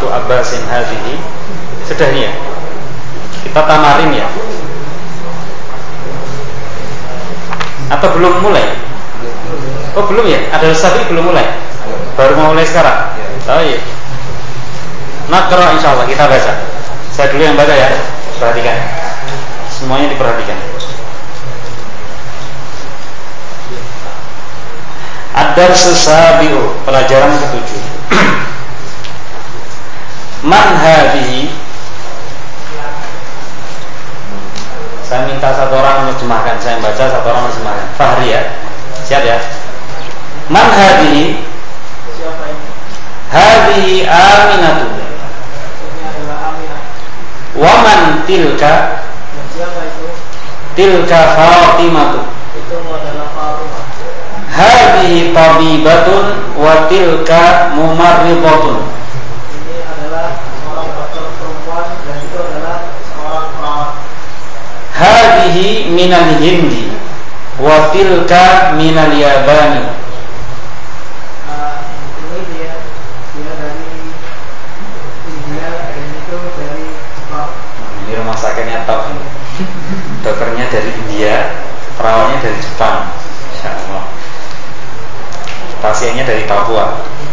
Asa'atu Abbasin hadhihi. Sudah nih ya. Kita tamarin ya. Atau belum mulai? Oh belum ya? Ada Ustaz belum mulai? Baru mau mulai sekarang? Oh iya. Naqra insyaallah kita baca. Saya dulu yang baca ya. Perhatikan. Semuanya diperhatikan. Ad-darsu sabi'u, pelajaran ke-7. Man hadhihi. Saya minta satu orang menerjemahkan, saya baca, satu orang menerjemahkan. Fahri ya. Siap ya. Man hadhihi? Siapa ini? Hadhihi Aminatu. Ini adalah Aminah. Wa man tilka? Dan siapa itu? Tilka Fatimatu. Itu adalah Fatimah. Hadhihi tabibatun wa tilka mumarridatun. Ini adalah seorang dokter perempuan dan itu adalah seorang perawat. Hadhihi minal Hindi wa tilka minal Yabani. Ini dia dari India dan itu dari Jepang. Ini rumah sakitnya top. Dokternya dari India, perawatnya dari Jepang. Insyaallah. Pasiennya dari Papua.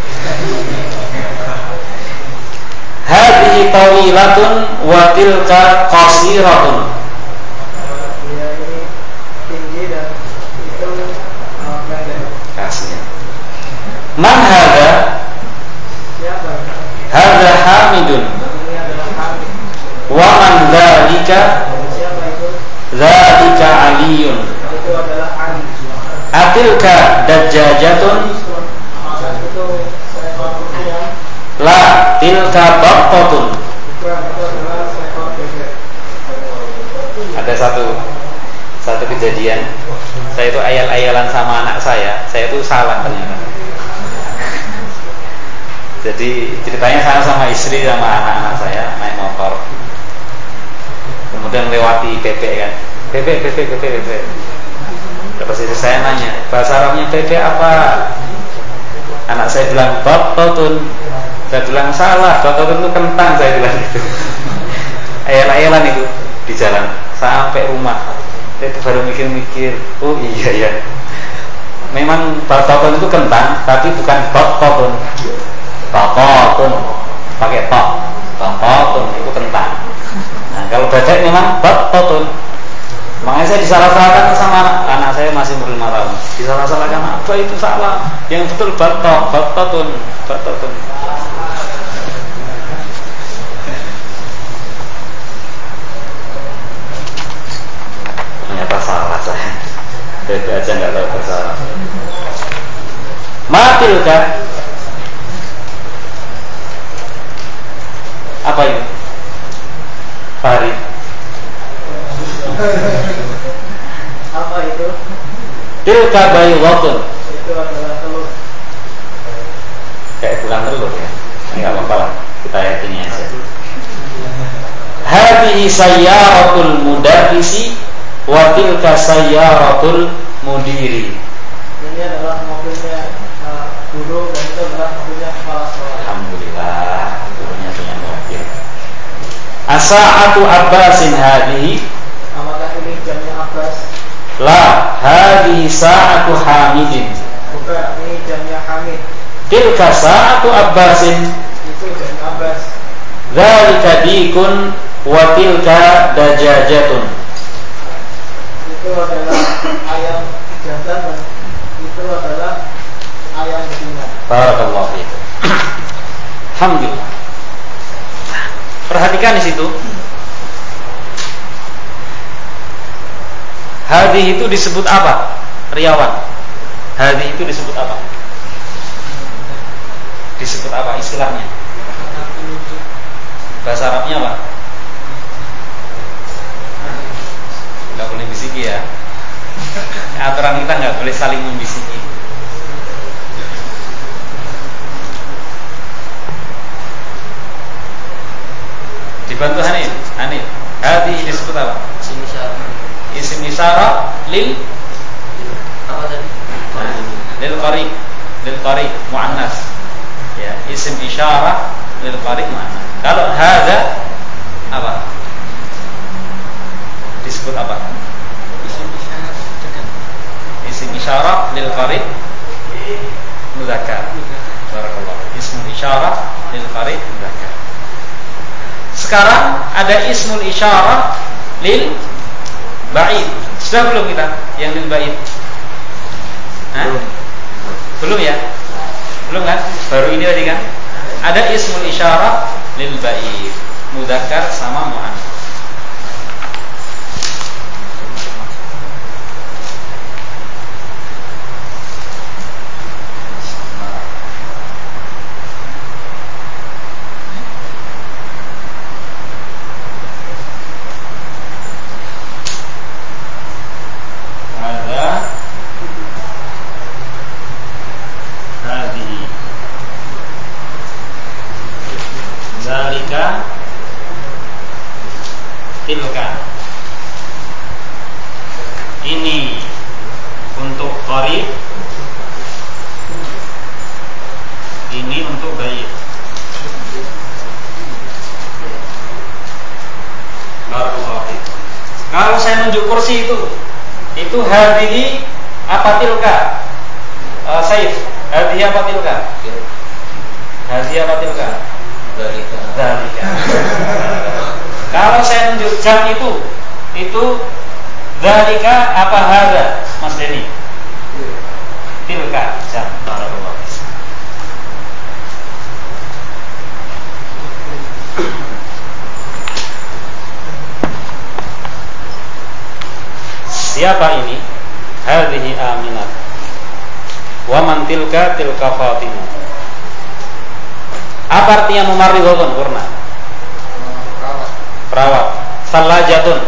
Hadhihi tawilatun wa tilka qasiratun. Dia ini tinggi dan itu pendek. Kasih. Man hadha? Siapa ini? Hadha Hamidun. Ini adalah Hamid. Wa man dzalika? Siapa itu? Dzalika Aliyun. Itu adalah Ali. Atilka dajjajatun? Itu seekor ayam. La tilka baqqatun. Itu adalah seekor bebek. Ada satu kejadian. Saya itu ayal-ayalan sama anak saya itu salah ternyata. Jadi ceritanya saya sama istri sama anak-anak saya naik motor. Kemudian lewati bebek kan. Bebek. Terus itu saya nanya, bahasa Arabnya bebek apa? Anak saya bilang baqqatun. Saya bilang salah, baqqatun itu kentang, saya bilang gitu. Ayal-ayalan itu di jalan sampai rumah. Itu baru mikir-mikir, oh iya ya. Memang baqqatun itu kentang, tapi bukan baqqatun. Baqqatun pakai tok. Baqqatun itu kentang. Nah, kalau bebek memang baqqatun. Makanya saya disalah-salahkan sama anak saya masih umur 5 tahun. Disalah-salahkan apa itu salah? Yang betul baqqatun. Ternyata salah saya. Bebek aja nggak tahu bahasa. Matilka. Apa itu? Fahri. Apa itu? Tilka baydatun. Itu adalah telur. Kayak bukan telur ya. Enggak apa-apa lah. Kita yakini aja. Hadhihi sayyaratul mudarrisi wa tilka sayyaratul mudiri. Ini adalah mobilnya guru dan itu adalah mobilnya kepala sekolah. Alhamdulillah, gurunya punya mobil. Asa'atu Abbasin hadhihi. Apakah ini jamnya Abbas? La, hadhihi sa'atu Hamidin. Bukan, ini jamnya Hamid. Tilka sa'atu Abbasin. Itu jamnya Abbas. Dzalika dikun wa tilka dajajatun. Itu adalah ayam jantan dan itu adalah ayam betina. Barakallahu fiik. Alhamdulillah. Perhatikan di situ. Hadhi itu disebut apa? Riawan. Hadhi itu disebut apa? Disebut apa istilahnya? Bahasa Arabnya apa? Nggak boleh bisiki ya. Aturan kita nggak boleh saling membisiki. Dibantu Hanif. Hadhi disebut apa? Isim isyarah lil Apa tadi? lil qarib muannas. Ya, isim isyarah lil qari' mu'annas. Kalau hadza apa? Disebut apa? Isim isyarah lil qari' mudzakkar. Barakallah. Ismul isyarah lil qari' mudzakkar. Sekarang ada ismul isyarah lil ba'id. Sudah belum kita yang lil ba'id? Belum ya? Belum kan? Baru ini tadi kan? Ada ismul isyarah lil ba'id, mudzakkar sama muannas. Zalika, tilka. Ini untuk qarib, ini untuk ba'id. Barakallahu fiik. Kalau saya nunjuk kursi itu hadhihi apa tilka? Saif, hadhihi apa tilka? Hadhihi apa tilka? Zalika. Kalau saya nunjuk jam itu zalika apa hadza? Mas Denny. Tilka jam. Barakallahu fiik. Siapa ini? Hadhihi Aminah. Wa man tilka Fatimah. Apa artinya mumarridhatun? Purna. Perawat. Salajatun.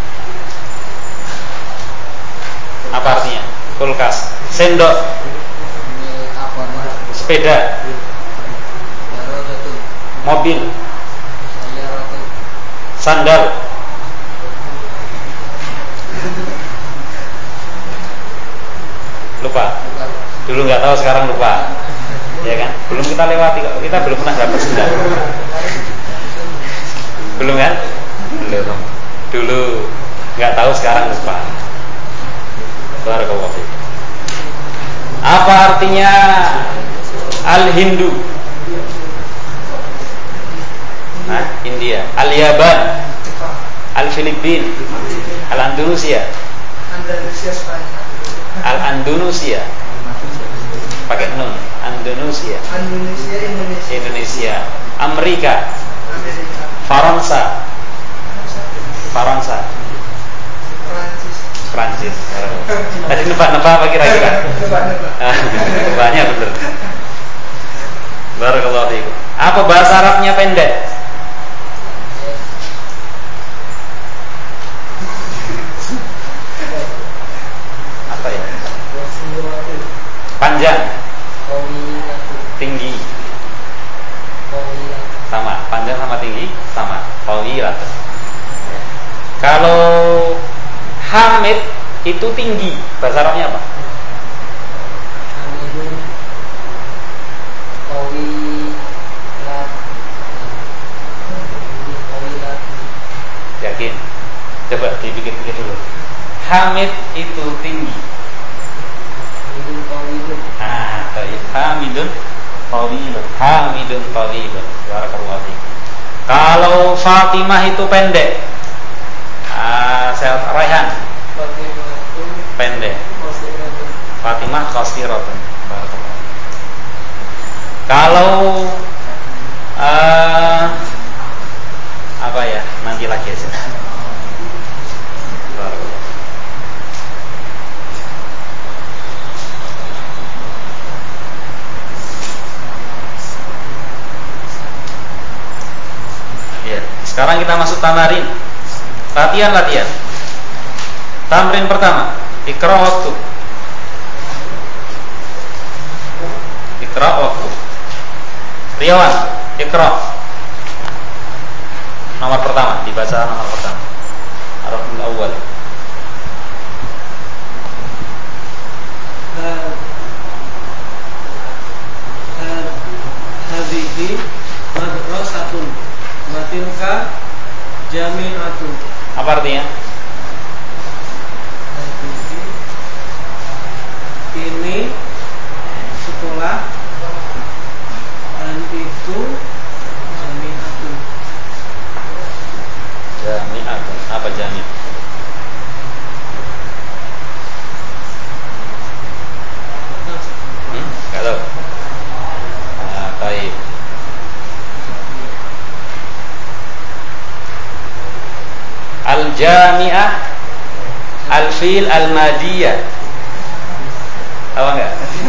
Apa artinya? Kulkas. Sendok. Sepeda. Mobil. Sandal. Lupa. Dulu nggak tahu, sekarang lupa. Ya kan? Belum kita lewati kok. Kita belum pernah dapat sendal. Belum kan? Belum. Dulu nggak tahu, sekarang lupa. Barakallahu fiik. Apa artinya Al-Hindu? India. Al-Yaban. Al-Filipin. Al-Andalusia. Al-Andalusia. Pakai nun. Indonesia. Amerika. Faransa. Prancis. Tadi nebak-nebak apa kira-kira? Nebaknya bener. Barakallahu fiik. Apa bahasa Arabnya pendek? Apa ya? Panjang. Tinggi. Sama. Panjang sama tinggi sama. Tawilat. Kalau Hamid itu tinggi, bahasa Arabnya apa? Yakin? Coba dipikir-pikir dulu. Hamid itu tinggi. Hamidun tawilun. Barakallahu fiik. Kalau Fatimah itu pendek. Saya Raihan. Pendek. Fatimah qasiratun. Barakallahu. Kalau apa ya? Nanti lagi aja. Barakallahu. Ya, sekarang kita masuk tamarin. Latihan. Tamrin pertama, Iqra waktu. Riawan, Iqra. Nomor pertama, dibaca nomor pertama. Harful awal. Hadhihi madrasah Al-jami'ah al-fil al-madiyah. Apa enggak?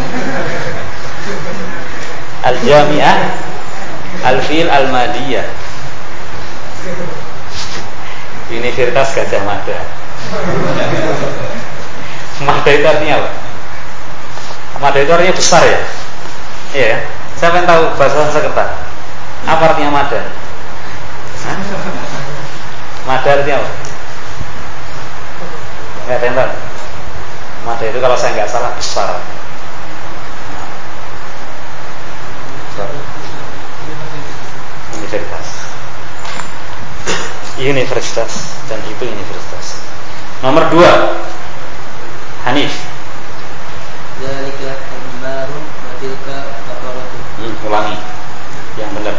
Al-jami'ah al-fil al-madiyah. Universitas Gajah Mada. Mada itu artinya apa? Mada itu artinya besar ya? Iya kan? Siapa yang tahu bahasa Sanskerta? Apa artinya mada? Hah? Mada artinya apa? Nggak ada yang tahu? Mada itu kalau saya nggak salah besar. Universitas dan itu universitas. Nomor 2 Hanif. Zalika himarun wa tilka baqaratun. Ulangi yang benar.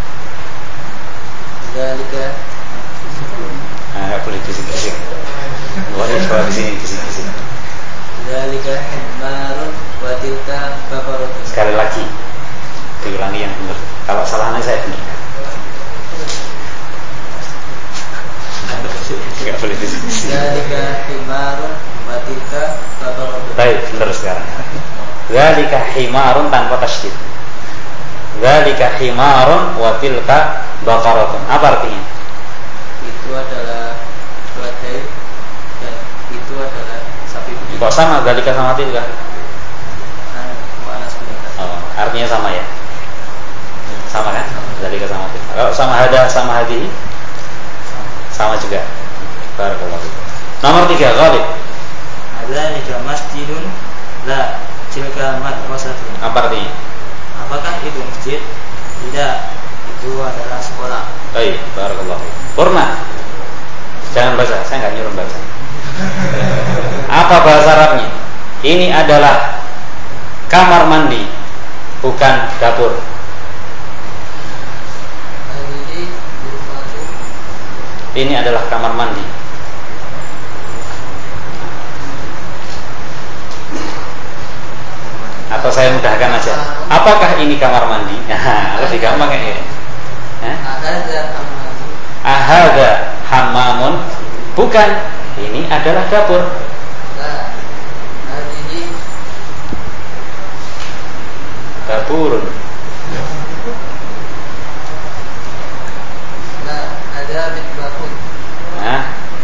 Zalika nggak boleh bisik-bisik. Boleh bawa bisik-bisik. Zalika himarun wa tilka baqaratun. Sekali lagi diulangi yang benar. Kalau salahnya saya benar. Enggak boleh bisik-bisik. Zalika himarun wa tilka baqaratun. Baik, benar sekarang. Zalika himarun tanpa tasydid. Zalika himarun wa tilka baqaratun. Apa artinya? Itu adalah keledai dan itu adalah sapi putih. Kok sama zalika sama tilka? Makna sebenarnya. Oh, artinya sama ya? Sama kan? Zalika sama tilka. Kalau sama hada sama hadihi? Sama juga. Barakallahu fiik. Nomor 3, Ghalib. Adzalika masjidun la tilka madrasatun. Apa artinya? Apakah itu masjid? Tidak, itu adalah sekolah. Baik, barakallahu fiik. Purna. Jangan baca, saya enggak nyuruh baca. Apa bahasa Arabnya? Ini adalah kamar mandi, bukan dapur. Ini adalah kamar mandi. Atau saya mudahkan aja. Apakah ini kamar mandi? Nah, lebih gampang ya. Ahada hammamun. Bukan. Ini adalah dapur. Dapurun. Nah,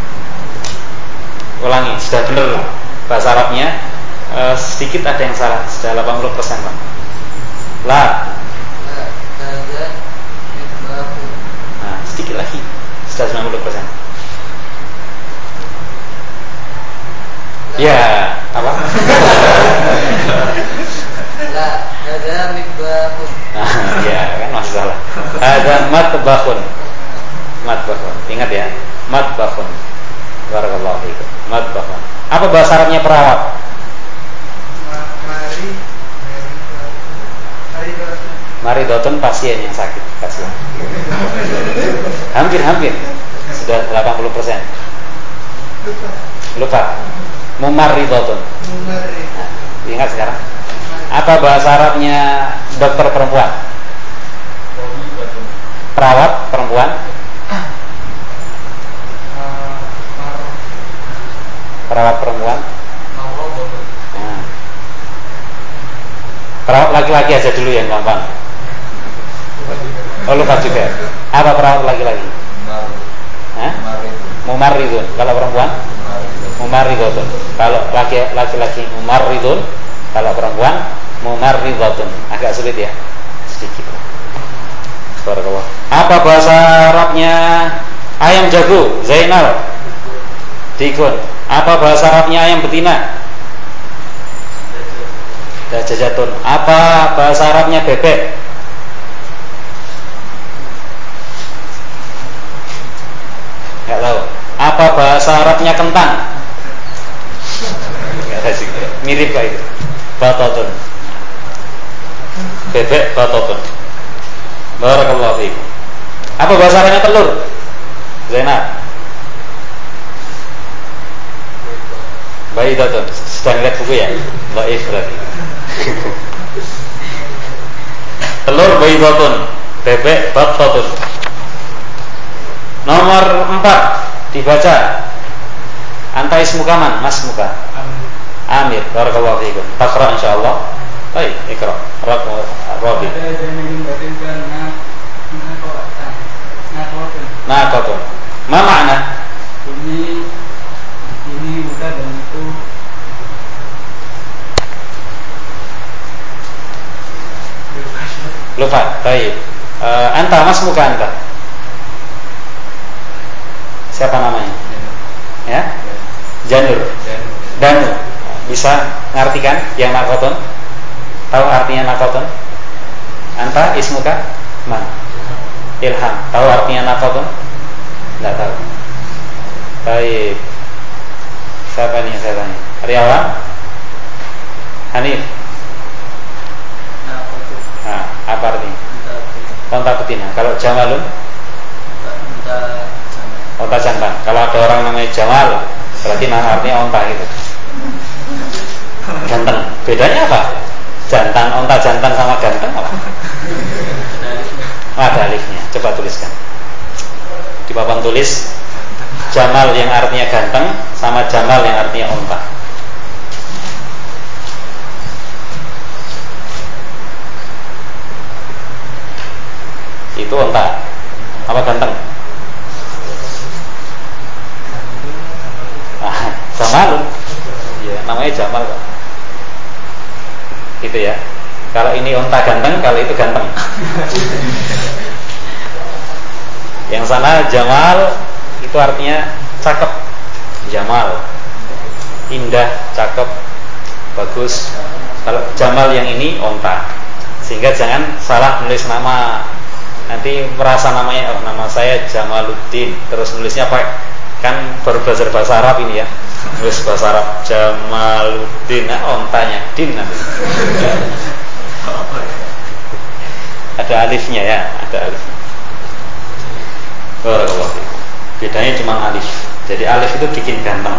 ulangi, sudah benar bahasa Arabnya. Sedikit ada yang salah, sudah 80% Pak. Nah, sedikit lagi, sudah 90%. Ya, apa? Ada mitbahun. Ya, kan masih salah. Ada matbahun. Matbahun. Ingat ya, matbahun. Barakallahu fiikum. Matbahun. Apa bahasa Arabnya perawat? Maridotun, pasien yang sakit, pasien. Hampir. Sudah 80%. Lupa. Mumarridotun. Nah, ingat sekarang. Apa bahasa Arabnya dokter perempuan? Perawat perempuan? Perawat perempuan? Nah. Perawat laki-laki aja dulu yang gampang. Oh, lupa juga. Apa perawat laki-laki? Mumarridun. Kalau perempuan? Mumarridun. Kalau laki-laki mumarridun. Kalau perempuan mumarridun. Agak sulit ya? Sedikit. Barakallah. Apa bahasa Arabnya ayam jago? Zainal. Dikun. Apa bahasa Arabnya ayam betina? Dajajatun. Apa bahasa Arabnya bebek? Enggak tahu. Apa bahasa Arabnya kentang? Enggak ada sih. Mirip kayak itu. Batotun. Bebek batotun. Barakallahu fiik. Apa bahasa Arabnya telur? Zainal. Baidatun. Sedang lihat buku ya? Dhaif berarti. Telur baidatun. Bebek batotun. Nomor 4. Dibaca. Anta ismuka man? Mas muka. Amir. Barakallahu fiikum. Taqra insyaallah. Baik, ikra. Rabi. Naqatun. Ma makna? Ini muka dan itu lupa. Baik. Anta mas muka anta. Siapa namanya? Ya? Janur. Danu. Bisa ngartikan yang naqatun? Tahu artinya naqatun? Anta ismuka man? Ilham. Tahu artinya naqatun? Tidak tahu. Baik. Siapa nih saya tanya? Riawan? Hanif? Nah, apa artinya? Onta betina. Kalau Jamalun? Onta jantan. Kalau ada orang namanya Jamal, berarti artinya onta gitu. Ganteng. Bedanya apa? Jantan, onta jantan sama ganteng apa? Ada alifnya. Coba tuliskan. Di papan tulis Jamal yang artinya ganteng sama Jamal yang artinya onta. Itu onta. Apa ganteng? Jamal. Ya, namanya Jamal kok. Gitu ya. Kalau ini onta ganteng, kalau itu ganteng. Yang sana Jamal itu artinya cakep. Jamal, indah, cakep, bagus. Kalau Jamal yang ini onta. Sehingga jangan salah nulis nama. Nanti merasa namanya, oh nama saya Jamaluddin, terus nulisnya pakai, kan baru belajar bahasa Arab ini ya, nulis bahasa Arab Jamaluddin, nah ontanya din nanti. Ada alifnya ya, ada alif. Barakallahu fiikum. Bedanya cuma alif. Jadi alif itu bikin ganteng.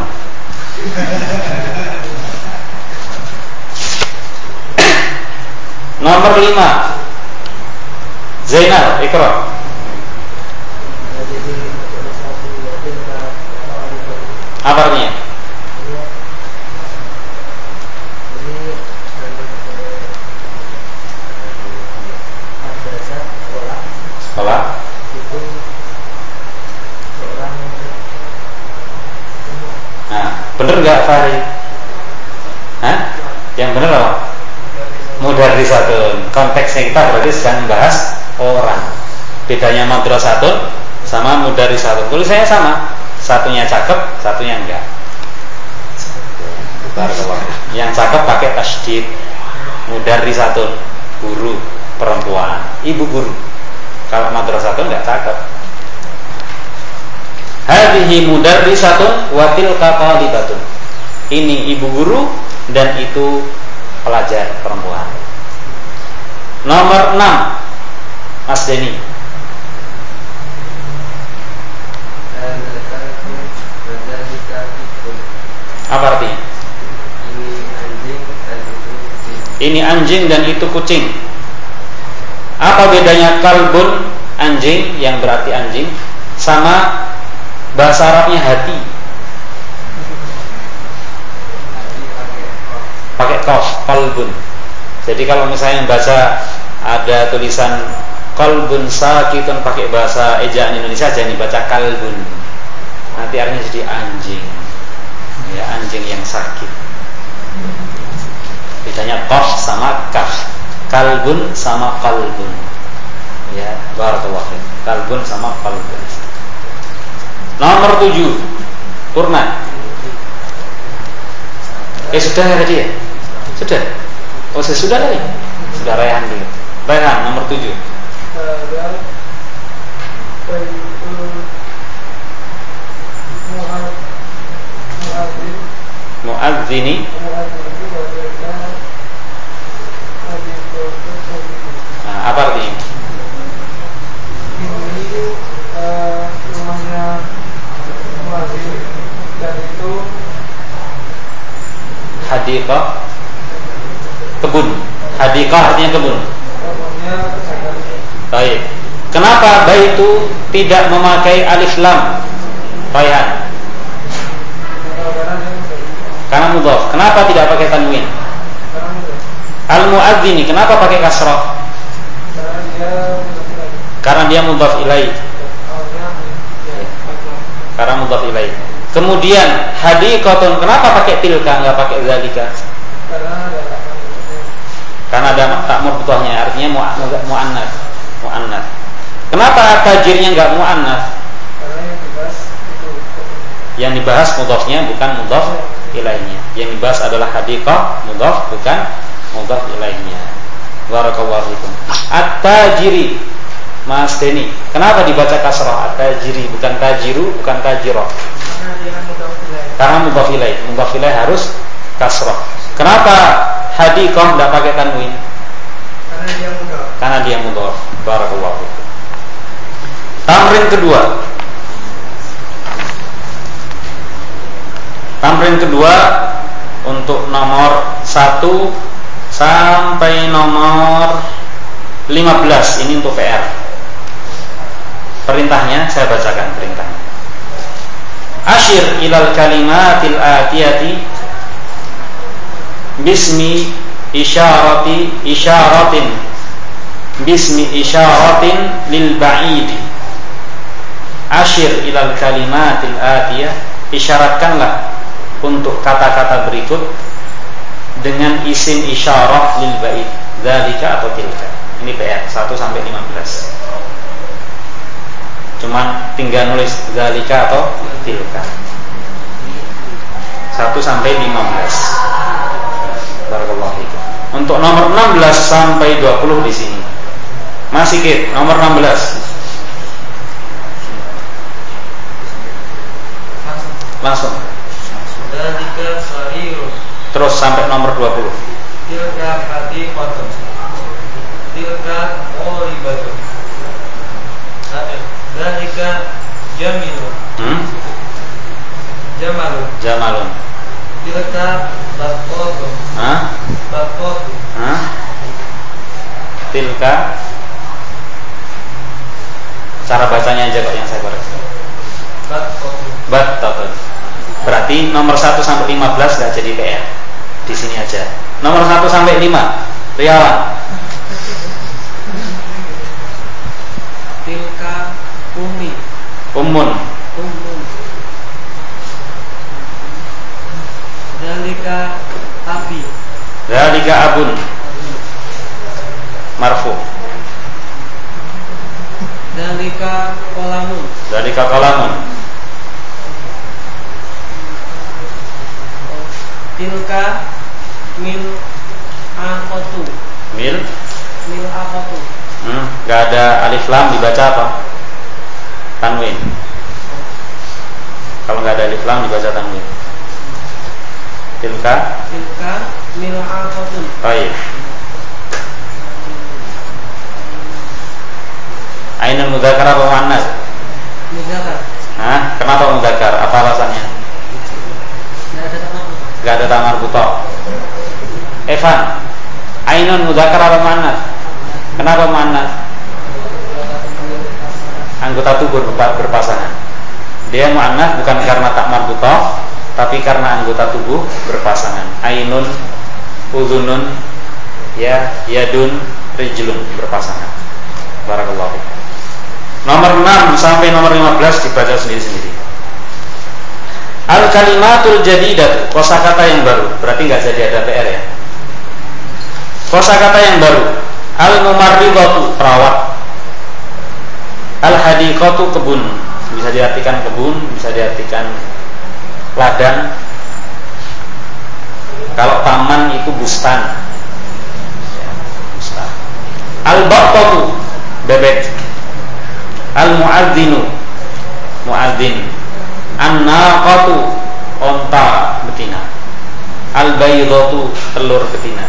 Nomor 5. Zainal, ikra. Apa artinya? Sekolah. Nah, bener nggak Fahri? Hah? Yang bener apa? Mudarrisatun. Konteksnya kita berarti sedang membahas orang. Bedanya madrasatun sama mudarrisatun. Tulisannya sama. Satunya cakep, satunya enggak. Yang cakep pakai tasydid. Mudarrisatun, guru perempuan, ibu guru. Kalau madrasatun enggak cakep. Hadhihi mudarrisatun wa tilka talibatun. Ini ibu guru dan itu pelajar perempuan. Nomor 6. Mas Denny. Apa artinya? Ini anjing dan itu kucing. Apa bedanya kalbun, anjing yang berarti anjing, sama bahasa Arabnya hati? Pakai qaf, kalbun. Jadi kalau misalnya baca ada tulisan kalbun sakitun pakai bahasa ejaan Indonesia, jangan dibaca kalbun. Nanti artinya jadi anjing. Ya, anjing yang sakit. Bedanya qaf sama kaf. Kalbun sama kalbun. Ya, barakallahu fiik. Kalbun sama kalbun. Nomor 7. Purna. Sudah ya tadi ya? Sudah. Oh, sudah tadi. Sudah Rayhan dulu. Rayhan nomor 7. Muadzini. Nah, apa artinya? Ini rumahnya muadzin dan itu Hadiqah, kebun. Hadiqah artinya kebun. Baik. Kenapa baitu tidak memakai alif lam? Raihan. Karena mudhaf. Kenapa tidak pakai tanwin? Al-muadzini kenapa pakai kasrah? Karena dia mudhaf ilaih. Karena mudhaf ilaih. Kemudian hadiqatun kenapa pakai tilka enggak pakai zalika? Karena ada tak marbutahnya, artinya muannats. Muannats. Kenapa tajirnya enggak muannats? Yang dibahas mudhafnya bukan mudhaf ilaihnya. Yang dibahas adalah hadiqah, mudhaf bukan mudhaf ilaihnya. Barakallahu fikum. At-tajiri, Mas Deni. Kenapa dibaca kasrah? At-tajiri bukan tajiru, bukan tajirah. Karena mudhaf ilaih. Mudhaf ilaih harus kasrah. Kenapa hadiqah enggak pakai tanwin? Karena dia mudhaf. Barakallahu fikum. Tamrin kedua. Tamrin kedua untuk nomor 1 sampai nomor 15. Ini untuk PR. Perintahnya saya bacakan perintahnya. Asyir ilal kalimatil atiyati bismi isyaratin bismi isyaratin lil ba'idi. Asyir ilal kalimatil atiyah, isyaratkanlah untuk kata-kata berikut dengan isim isyarah lil ba'id, dzalika atau tilka. Ini PR 1 sampai 15. Cuman tinggal nulis dzalika atau tilka. 1 sampai 15. Barakallahu fikum. Untuk nomor 16 sampai 20 di sini. Masih Kit, nomor 16. Langsung. Dzalika sarirun. Terus sampai nomor 20. Tilka hadiqatun. Tilka qoribatun. Dzalika jamilun. Jamalun. Tilka battotun. Battotun. Tilka. Cara bacanya aja kok yang saya koreksi. Battotun. Berarti nomor 1 sampai 15 enggak jadi PR. Di sini aja. Nomor 1 sampai 5. Riawan. Tilka ummun. Dzalika abun. Marfu. Dzalika qalamun. Tilka mil'aqatu. Mil'aqatu. Gak ada alif lam dibaca apa? Tanwin. Kalau gak ada alif lam dibaca tanwin. Tilka mil'aqatu. Baik. Ainul mudzakkar apa muannas? Mudzakkar. Kenapa mudzakkar? Apa alasannya? Gak ada tamar buta. Evan, ainun mudzakkar apa muannas? Kenapa muannas? Anggota tubuh berpasangan. Dia muannas bukan karena tak marbuthah, tapi karena anggota tubuh berpasangan. Ainun, udhunun, yadun, rijlun berpasangan. Barakallahu. Nomor 6 sampai nomor 15 dibaca sendiri-sendiri. Al-kalimatul jadidah, kosakata yang baru. Berarti enggak jadi ada PR ya. Kosakata yang baru. Al-mumarridatu, perawat. Al-hadiqatu, kebun. Bisa diartikan kebun, bisa diartikan ladang. Kalau taman itu bustan. Bustan. Al-baqatu, bebek. Al-muadzinu, muadzin. An-naqatu, onta betina. Al-baydatu, telur betina.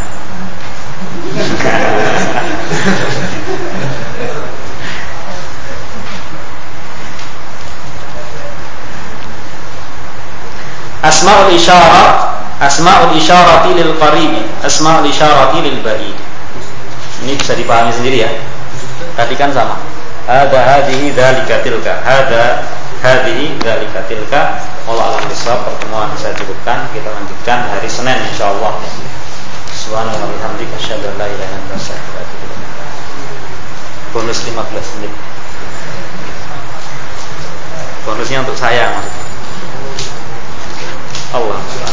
Asma'ul isyarati lil qaribi, asma'ul isyarati lil ba'id. Ini bisa dipahami sendiri ya. Tadi kan sama. Hada, hadihi, dzalika, tilka. Hada Hadhihi dzalika tilka. Wallahu a'lam bishawab. Pertemuan saya cukupkan, kita lanjutkan hari Senin insyaallah. Subhanallahi wa bihamdihi asyhadu an la ilaha illa anta astaghfiruka wa atubu ilaik. Bonus 15 menit. Bonusnya untuk saya maksudnya. Allah.